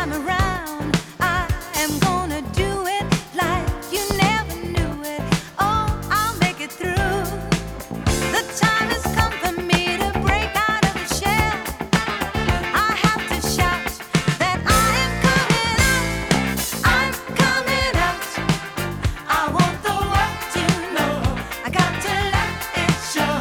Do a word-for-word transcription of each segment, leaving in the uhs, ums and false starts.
time around, I am gonna do it like you never knew it. Oh, I'll make it through. The time has come for me to break out of the shell. I have to shout that I am coming out. I'm coming out. I want the world to know. I got to let it show.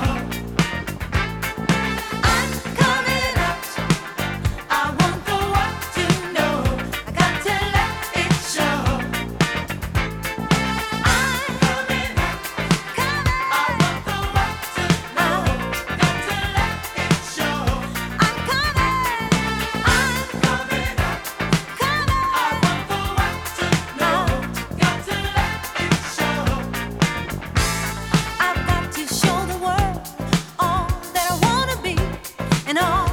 I'm coming out. I want the world to know. I got to let it show. I'm coming out. I want the world to know. Got to let it show. I'm coming. I'm coming out. I want the world to know. Got to let it show. I've got to show the world all that I wanna be and all